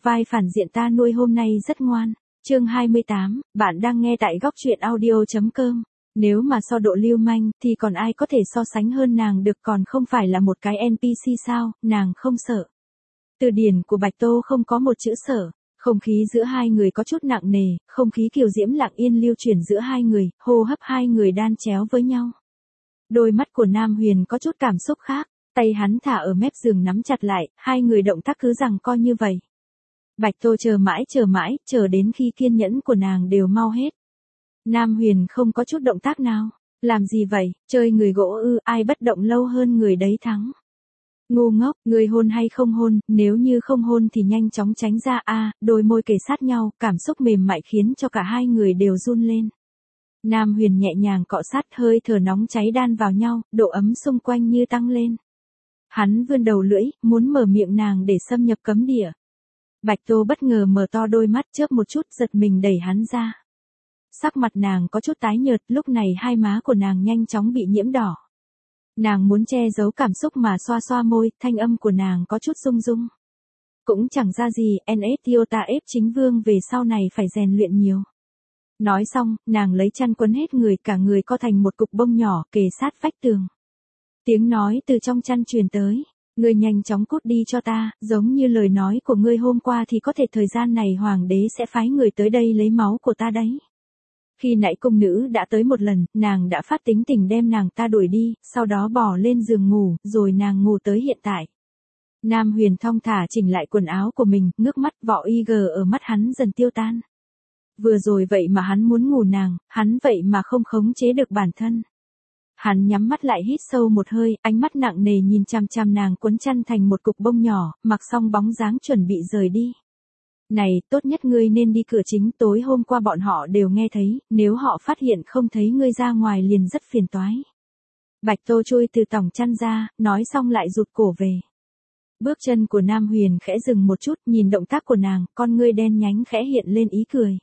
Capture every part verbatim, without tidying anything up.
vai phản diện ta nuôi hôm nay rất ngoan. Chương hai mươi tám, bạn đang nghe tại góc truyện audio.com. Nếu mà so độ lưu manh, thì còn ai có thể so sánh hơn nàng được, còn không phải là một cái en pê xê sao, nàng không sợ. Từ điển của Bạch Tô không có một chữ sợ. Không khí giữa hai người có chút nặng nề, không khí kiều diễm lặng yên lưu chuyển giữa hai người, hô hấp hai người đan chéo với nhau. Đôi mắt của Nam Huyền có chút cảm xúc khác, tay hắn thả ở mép giường nắm chặt lại, hai người động tác cứ rằng co như vậy. Bạch Tô chờ mãi chờ mãi, chờ đến khi kiên nhẫn của nàng đều mau hết. Nam Huyền không có chút động tác nào. Làm gì vậy, chơi người gỗ ư, ai bất động lâu hơn người đấy thắng. Ngu ngốc, người hôn hay không hôn, nếu như không hôn thì nhanh chóng tránh ra a. À, đôi môi kề sát nhau, cảm xúc mềm mại khiến cho cả hai người đều run lên. Nam Huyền nhẹ nhàng cọ sát, hơi thở nóng cháy đan vào nhau, độ ấm xung quanh như tăng lên. Hắn vươn đầu lưỡi, muốn mở miệng nàng để xâm nhập cấm địa. Bạch Tô bất ngờ mở to đôi mắt, chớp một chút, giật mình đẩy hắn ra. Sắc mặt nàng có chút tái nhợt, lúc này hai má của nàng nhanh chóng bị nhiễm đỏ. Nàng muốn che giấu cảm xúc mà xoa xoa môi, thanh âm của nàng có chút rung rung. Cũng chẳng ra gì, en ét Iota ép chính vương về sau này phải rèn luyện nhiều. Nói xong, nàng lấy chăn quấn hết người, cả người co thành một cục bông nhỏ, kề sát vách tường. Tiếng nói từ trong chăn truyền tới. Ngươi nhanh chóng cút đi cho ta, giống như lời nói của ngươi hôm qua thì có thể thời gian này hoàng đế sẽ phái người tới đây lấy máu của ta đấy. Khi nãy cung nữ đã tới một lần, nàng đã phát tính tình đem nàng ta đuổi đi, sau đó bỏ lên giường ngủ, rồi nàng ngủ tới hiện tại. Nam Huyền thong thả chỉnh lại quần áo của mình, ngước mắt, vỏ y gờ ở mắt hắn dần tiêu tan. Vừa rồi vậy mà hắn muốn ngủ nàng, hắn vậy mà không khống chế được bản thân. Hắn nhắm mắt lại hít sâu một hơi, ánh mắt nặng nề nhìn chằm chằm nàng quấn chăn thành một cục bông nhỏ, mặc xong bóng dáng chuẩn bị rời đi. Này, tốt nhất ngươi nên đi cửa chính, tối hôm qua bọn họ đều nghe thấy, nếu họ phát hiện không thấy ngươi ra ngoài liền rất phiền toái. Bạch Tô chui từ tòng chăn ra, nói xong lại rụt cổ về. Bước chân của Nam Huyền khẽ dừng một chút, nhìn động tác của nàng, con ngươi đen nhánh khẽ hiện lên ý cười.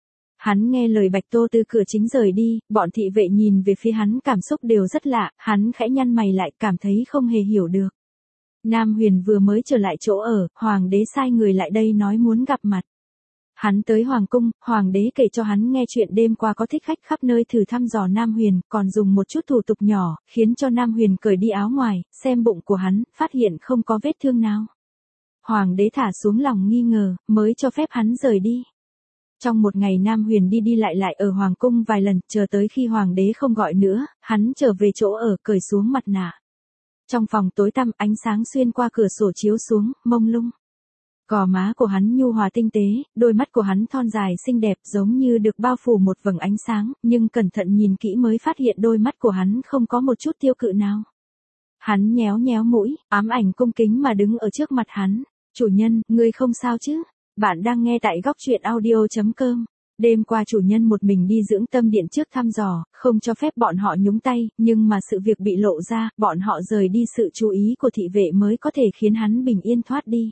Hắn nghe lời Bạch Tô từ cửa chính rời đi, bọn thị vệ nhìn về phía hắn cảm xúc đều rất lạ, hắn khẽ nhăn mày lại, cảm thấy không hề hiểu được. Nam Huyền vừa mới trở lại chỗ ở, hoàng đế sai người lại đây nói muốn gặp mặt. Hắn tới hoàng cung, hoàng đế kể cho hắn nghe chuyện đêm qua có thích khách khắp nơi thử thăm dò Nam Huyền, còn dùng một chút thủ tục nhỏ, khiến cho Nam Huyền cởi đi áo ngoài, xem bụng của hắn, phát hiện không có vết thương nào. Hoàng đế thả xuống lòng nghi ngờ, mới cho phép hắn rời đi. Trong một ngày Nam Huyền đi đi lại lại ở hoàng cung vài lần, chờ tới khi hoàng đế không gọi nữa, hắn trở về chỗ ở, cởi xuống mặt nạ. Trong phòng tối tăm, ánh sáng xuyên qua cửa sổ chiếu xuống, mông lung. Gò má của hắn nhu hòa tinh tế, đôi mắt của hắn thon dài xinh đẹp giống như được bao phủ một vầng ánh sáng, nhưng cẩn thận nhìn kỹ mới phát hiện đôi mắt của hắn không có một chút tiêu cự nào. Hắn nhéo nhéo mũi, ám ảnh cung kính mà đứng ở trước mặt hắn. Chủ nhân, ngươi không sao chứ? Bạn đang nghe tại góc truyện audio.com. Đêm qua chủ nhân một mình đi dưỡng tâm điện trước thăm dò, không cho phép bọn họ nhúng tay, nhưng mà sự việc bị lộ ra, bọn họ rời đi, sự chú ý của thị vệ mới có thể khiến hắn bình yên thoát đi.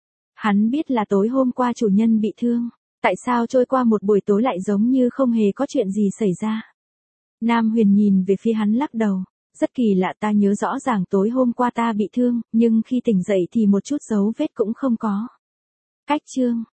Hắn biết là tối hôm qua chủ nhân bị thương, tại sao trôi qua một buổi tối lại giống như không hề có chuyện gì xảy ra. Nam Huyền nhìn về phía hắn lắc đầu, rất kỳ lạ, ta nhớ rõ ràng tối hôm qua ta bị thương, nhưng khi tỉnh dậy thì một chút dấu vết cũng không có. Cách chương